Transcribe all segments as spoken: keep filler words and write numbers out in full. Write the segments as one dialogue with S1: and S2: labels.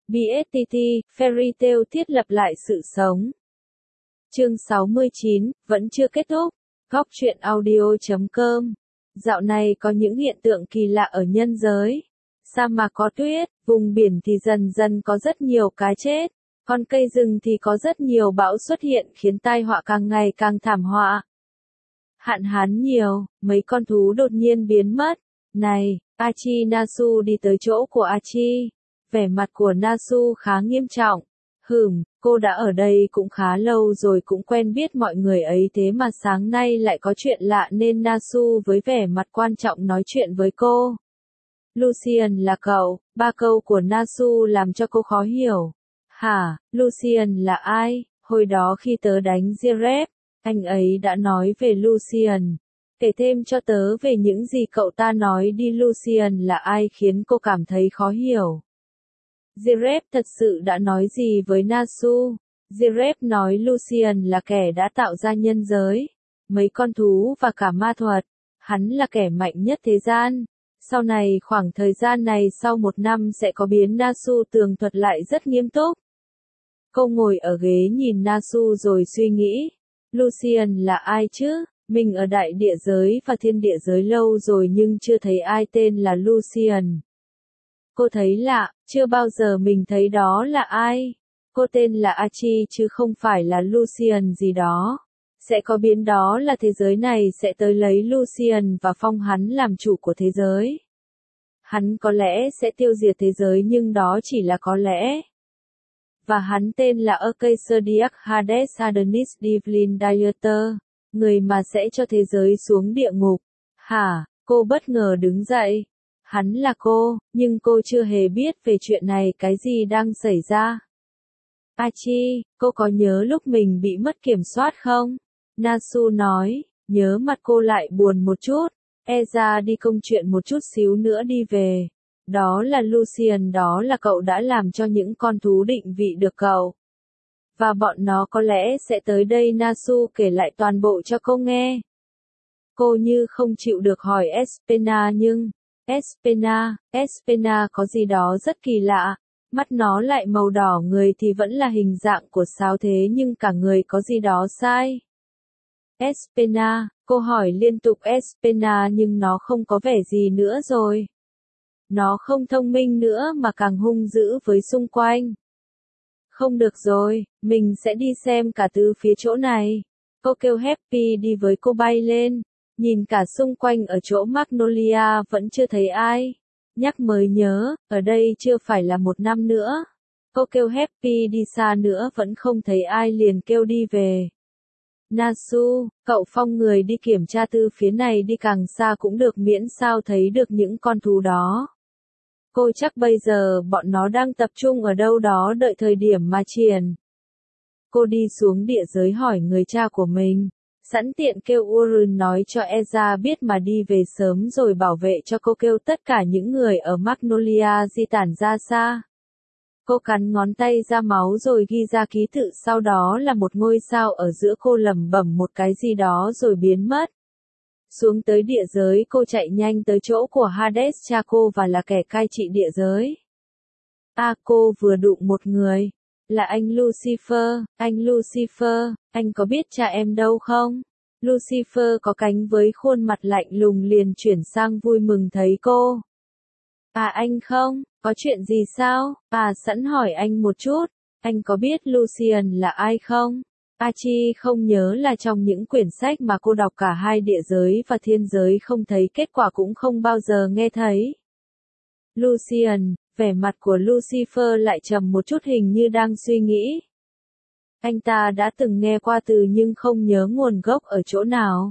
S1: bê ét tê tê, Fairy Tail thiết lập lại sự sống. Chương sáu mươi chín, vẫn chưa kết thúc. Góc truyện audio chấm com. Dạo này có những hiện tượng kỳ lạ ở nhân giới. Sa mạc có tuyết, vùng biển thì dần dần có rất nhiều cá chết, con cây rừng thì có rất nhiều bão xuất hiện khiến tai họa càng ngày càng thảm họa. Hạn hán nhiều, mấy con thú đột nhiên biến mất. Này, Achi Nasu đi tới chỗ của Achi. Vẻ mặt của Nasu khá nghiêm trọng. Hừm, cô đã ở đây cũng khá lâu rồi cũng quen biết mọi người ấy thế mà sáng nay lại có chuyện lạ nên Nasu với vẻ mặt quan trọng nói chuyện với cô. Lucian là cậu, ba câu của Nasu làm cho cô khó hiểu. Hả, Lucian là ai? Hồi đó khi tớ đánh Zeref, anh ấy đã nói về Lucian. Kể thêm cho tớ về những gì cậu ta nói đi. Lucian là ai khiến cô cảm thấy khó hiểu. Zeref thật sự đã nói gì với Nasu? Zeref nói Lucian là kẻ đã tạo ra nhân giới, mấy con thú và cả ma thuật. Hắn là kẻ mạnh nhất thế gian. Sau này khoảng thời gian này sau một năm sẽ có biến. Nasu tường thuật lại rất nghiêm túc. Cô ngồi ở ghế nhìn Nasu rồi suy nghĩ. Lucian là ai chứ? Mình ở đại địa giới và thiên địa giới lâu rồi nhưng chưa thấy ai tên là Lucian. Cô thấy lạ, chưa bao giờ mình thấy đó là ai. Cô tên là Achi chứ không phải là Lucian gì đó. Sẽ có biến đó là thế giới này sẽ tới lấy Lucian và phong hắn làm chủ của thế giới. Hắn có lẽ sẽ tiêu diệt thế giới nhưng đó chỉ là có lẽ. Và hắn tên là Arcadiac Hades Adonis Divine Dieter, người mà sẽ cho thế giới xuống địa ngục. Hả, cô bất ngờ đứng dậy. Hắn là cô, nhưng cô chưa hề biết về chuyện này cái gì đang xảy ra. Achi, cô có nhớ lúc mình bị mất kiểm soát không? Nasu nói, nhớ mặt cô lại buồn một chút. E ra đi công chuyện một chút xíu nữa đi về. Đó là Lucian, đó là cậu đã làm cho những con thú định vị được cậu. Và bọn nó có lẽ sẽ tới đây. Nasu kể lại toàn bộ cho cô nghe. Cô như không chịu được hỏi Espena nhưng... Espena, Espena có gì đó rất kỳ lạ. Mắt nó lại màu đỏ, người thì vẫn là hình dạng của sao thế nhưng cả người có gì đó sai. Espena, cô hỏi liên tục Espena nhưng nó không có vẻ gì nữa rồi. Nó không thông minh nữa mà càng hung dữ với xung quanh. Không được rồi, mình sẽ đi xem cả từ phía chỗ này. Cô kêu Happy đi với cô bay lên. Nhìn cả xung quanh ở chỗ Magnolia vẫn chưa thấy ai. Nhắc mới nhớ, ở đây chưa phải là một năm nữa. Cô kêu Happy đi xa nữa vẫn không thấy ai liền kêu đi về. Nasu, cậu phong người đi kiểm tra từ phía này đi càng xa cũng được miễn sao thấy được những con thú đó. Cô chắc bây giờ bọn nó đang tập trung ở đâu đó đợi thời điểm mà triển. Cô đi xuống địa giới hỏi người cha của mình. Sẵn tiện kêu Urun nói cho Eza biết mà đi về sớm rồi bảo vệ cho cô, kêu tất cả những người ở Magnolia di tản ra xa. Cô cắn ngón tay ra máu rồi ghi ra ký tự, sau đó là một ngôi sao ở giữa. Cô lẩm bẩm một cái gì đó rồi biến mất. Xuống tới địa giới cô chạy nhanh tới chỗ của Hades, cha cô và là kẻ cai trị địa giới. À, cô vừa đụng một người. Là anh Lucifer, anh Lucifer, anh có biết cha em đâu không? Lucifer có cánh với khuôn mặt lạnh lùng liền chuyển sang vui mừng thấy cô. À anh không, có chuyện gì sao? À sẵn hỏi anh một chút, anh có biết Lucian là ai không? Achi không nhớ là trong những quyển sách mà cô đọc cả hai địa giới và thiên giới không thấy, kết quả cũng không bao giờ nghe thấy. Lucian, vẻ mặt của Lucifer lại trầm một chút hình như đang suy nghĩ. Anh ta đã từng nghe qua từ nhưng không nhớ nguồn gốc ở chỗ nào.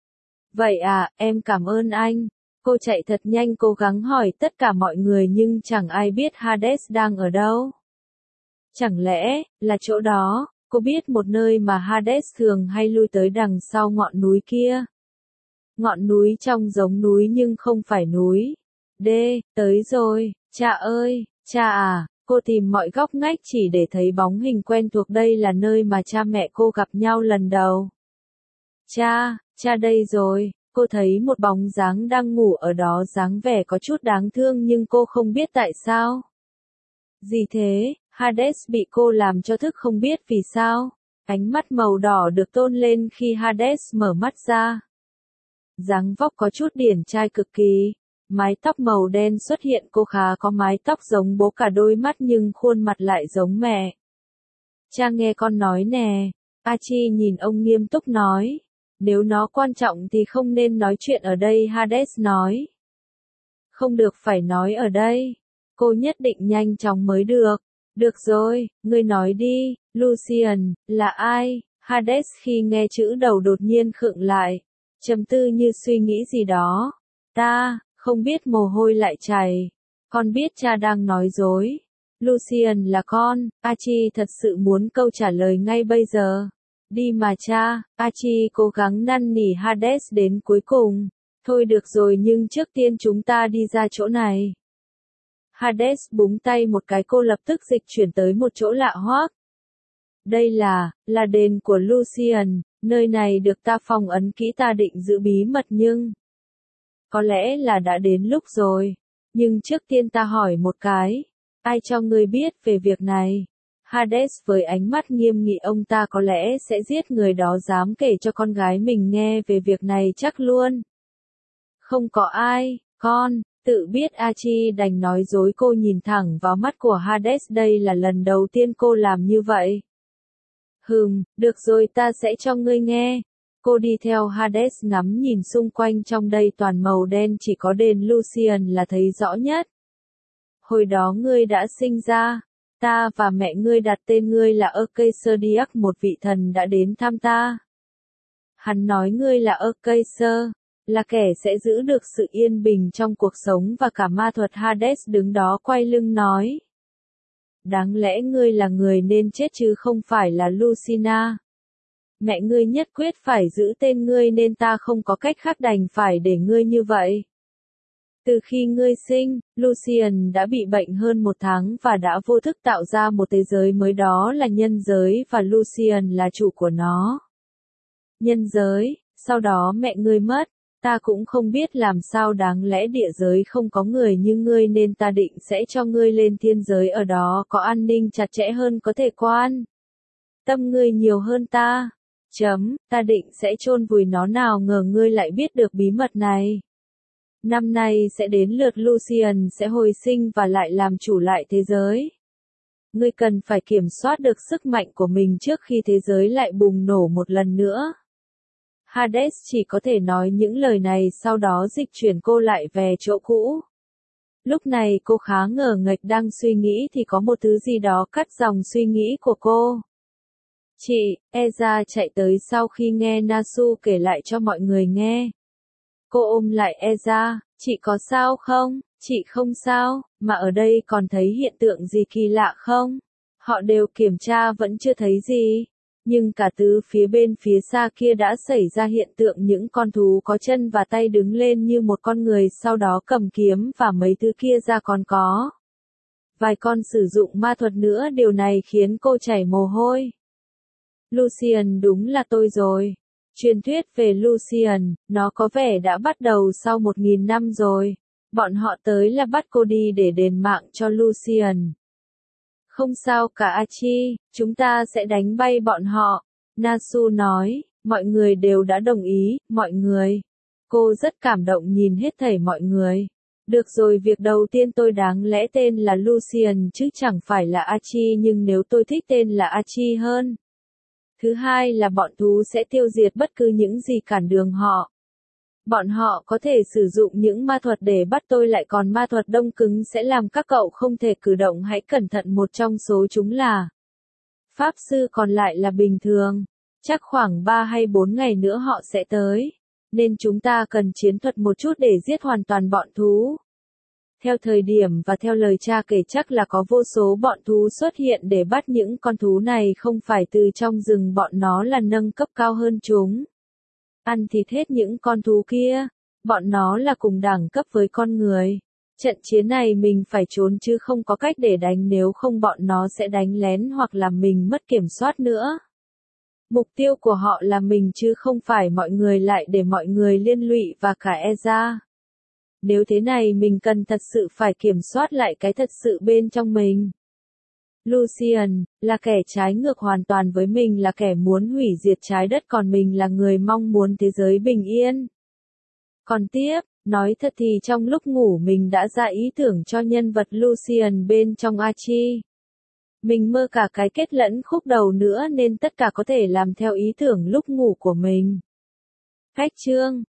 S1: Vậy à, em cảm ơn anh. Cô chạy thật nhanh cố gắng hỏi tất cả mọi người nhưng chẳng ai biết Hades đang ở đâu. Chẳng lẽ, là chỗ đó, cô biết một nơi mà Hades thường hay lui tới đằng sau ngọn núi kia. Ngọn núi trông giống núi nhưng không phải núi. Đê, tới rồi, cha ơi, cha à, cô tìm mọi góc ngách chỉ để thấy bóng hình quen thuộc. Đây là nơi mà cha mẹ cô gặp nhau lần đầu. Cha, cha đây rồi, cô thấy một bóng dáng đang ngủ ở đó, dáng vẻ có chút đáng thương nhưng cô không biết tại sao. Gì thế? Hades bị cô làm cho thức không biết vì sao. Ánh mắt màu đỏ được tôn lên khi Hades mở mắt ra. Dáng vóc có chút điển trai cực kỳ. Mái tóc màu đen xuất hiện, cô khá có mái tóc giống bố, cả đôi mắt nhưng khuôn mặt lại giống mẹ. Cha nghe con nói nè. Archie nhìn ông nghiêm túc nói. Nếu nó quan trọng thì không nên nói chuyện ở đây, Hades nói. Không được phải nói ở đây. Cô nhất định nhanh chóng mới được. Được rồi, ngươi nói đi, Lucian, là ai? Hades khi nghe chữ đầu đột nhiên khựng lại. Trầm tư như suy nghĩ gì đó. Ta, không biết, mồ hôi lại chảy. Con biết cha đang nói dối. Lucian là con, Archie thật sự muốn câu trả lời ngay bây giờ. Đi mà cha, Archie cố gắng năn nỉ Hades đến cuối cùng. Thôi được rồi, nhưng trước tiên chúng ta đi ra chỗ này. Hades búng tay một cái, cô lập tức dịch chuyển tới một chỗ lạ hoắc. Đây là, là đền của Lucian, nơi này được ta phong ấn kỹ, ta định giữ bí mật nhưng... Có lẽ là đã đến lúc rồi. Nhưng trước tiên ta hỏi một cái. Ai cho ngươi biết về việc này? Hades với ánh mắt nghiêm nghị, ông ta có lẽ sẽ giết người đó dám kể cho con gái mình nghe về việc này chắc luôn. Không có ai, con, tự biết. Archie đành nói dối. Cô nhìn thẳng vào mắt của Hades, đây là lần đầu tiên cô làm như vậy. Hừm, được rồi, ta sẽ cho ngươi nghe. Cô đi theo Hades ngắm nhìn xung quanh, trong đây toàn màu đen, chỉ có đền Lucian là thấy rõ nhất. Hồi đó ngươi đã sinh ra, ta và mẹ ngươi đặt tên ngươi là Acacer, một vị thần đã đến thăm ta. Hắn nói ngươi là Acacer, là kẻ sẽ giữ được sự yên bình trong cuộc sống và cả ma thuật. Hades đứng đó quay lưng nói. Đáng lẽ ngươi là người nên chết chứ không phải là Lucina. Mẹ ngươi nhất quyết phải giữ tên ngươi nên ta không có cách khác, đành phải để ngươi như vậy. Từ khi ngươi sinh, Lucian đã bị bệnh hơn một tháng và đã vô thức tạo ra một thế giới mới, đó là nhân giới, và Lucian là chủ của nó. Nhân giới, sau đó mẹ ngươi mất, ta cũng không biết làm sao, đáng lẽ địa giới không có người như ngươi nên ta định sẽ cho ngươi lên thiên giới, ở đó có an ninh chặt chẽ hơn, có thể quan tâm ngươi nhiều hơn ta. Chấm, ta định sẽ chôn vùi nó, nào ngờ ngươi lại biết được bí mật này. Năm nay sẽ đến lượt Lucian sẽ hồi sinh và lại làm chủ lại thế giới. Ngươi cần phải kiểm soát được sức mạnh của mình trước khi thế giới lại bùng nổ một lần nữa. Hades chỉ có thể nói những lời này, sau đó dịch chuyển cô lại về chỗ cũ. Lúc này cô khá ngờ nghệch, đang suy nghĩ thì có một thứ gì đó cắt dòng suy nghĩ của cô. Chị, Eza chạy tới sau khi nghe Nasu kể lại cho mọi người nghe. Cô ôm lại Eza, chị có sao không? Chị không sao, mà ở đây còn thấy hiện tượng gì kỳ lạ không? Họ đều kiểm tra vẫn chưa thấy gì. Nhưng cả từ phía bên phía xa kia đã xảy ra hiện tượng những con thú có chân và tay đứng lên như một con người, sau đó cầm kiếm và mấy thứ kia ra, còn có vài con sử dụng ma thuật nữa, điều này khiến cô chảy mồ hôi. Lucian đúng là tôi rồi. Truyền thuyết về Lucian, nó có vẻ đã bắt đầu sau một nghìn năm rồi. Bọn họ tới là bắt cô đi để đền mạng cho Lucian. Không sao cả Archie, chúng ta sẽ đánh bay bọn họ. Nasu nói, mọi người đều đã đồng ý, mọi người. Cô rất cảm động nhìn hết thảy mọi người. Được rồi, việc đầu tiên, tôi đáng lẽ tên là Lucian chứ chẳng phải là Archie, nhưng nếu tôi thích tên là Archie hơn. Thứ hai là bọn thú sẽ tiêu diệt bất cứ những gì cản đường họ. Bọn họ có thể sử dụng những ma thuật để bắt tôi lại, còn ma thuật đông cứng sẽ làm các cậu không thể cử động. Hãy cẩn thận, một trong số chúng là Pháp sư, còn lại là bình thường. Chắc khoảng ba hay bốn ngày nữa họ sẽ tới. Nên chúng ta cần chiến thuật một chút để giết hoàn toàn bọn thú. Theo thời điểm và theo lời cha kể, chắc là có vô số bọn thú xuất hiện để bắt những con thú này, không phải từ trong rừng, bọn nó là nâng cấp cao hơn chúng. Ăn thịt hết những con thú kia. Bọn nó là cùng đẳng cấp với con người. Trận chiến này mình phải trốn chứ không có cách để đánh, nếu không bọn nó sẽ đánh lén hoặc làm mình mất kiểm soát nữa. Mục tiêu của họ là mình chứ không phải mọi người, lại để mọi người liên lụy và cả Eza. Nếu thế này mình cần thật sự phải kiểm soát lại cái thật sự bên trong mình. Lucian, là kẻ trái ngược hoàn toàn với mình, là kẻ muốn hủy diệt trái đất, còn mình là người mong muốn thế giới bình yên. Còn tiếp, nói thật thì trong lúc ngủ mình đã ra ý tưởng cho nhân vật Lucian bên trong Archie. Mình mơ cả cái kết lẫn khúc đầu nữa nên tất cả có thể làm theo ý tưởng lúc ngủ của mình. Cách chương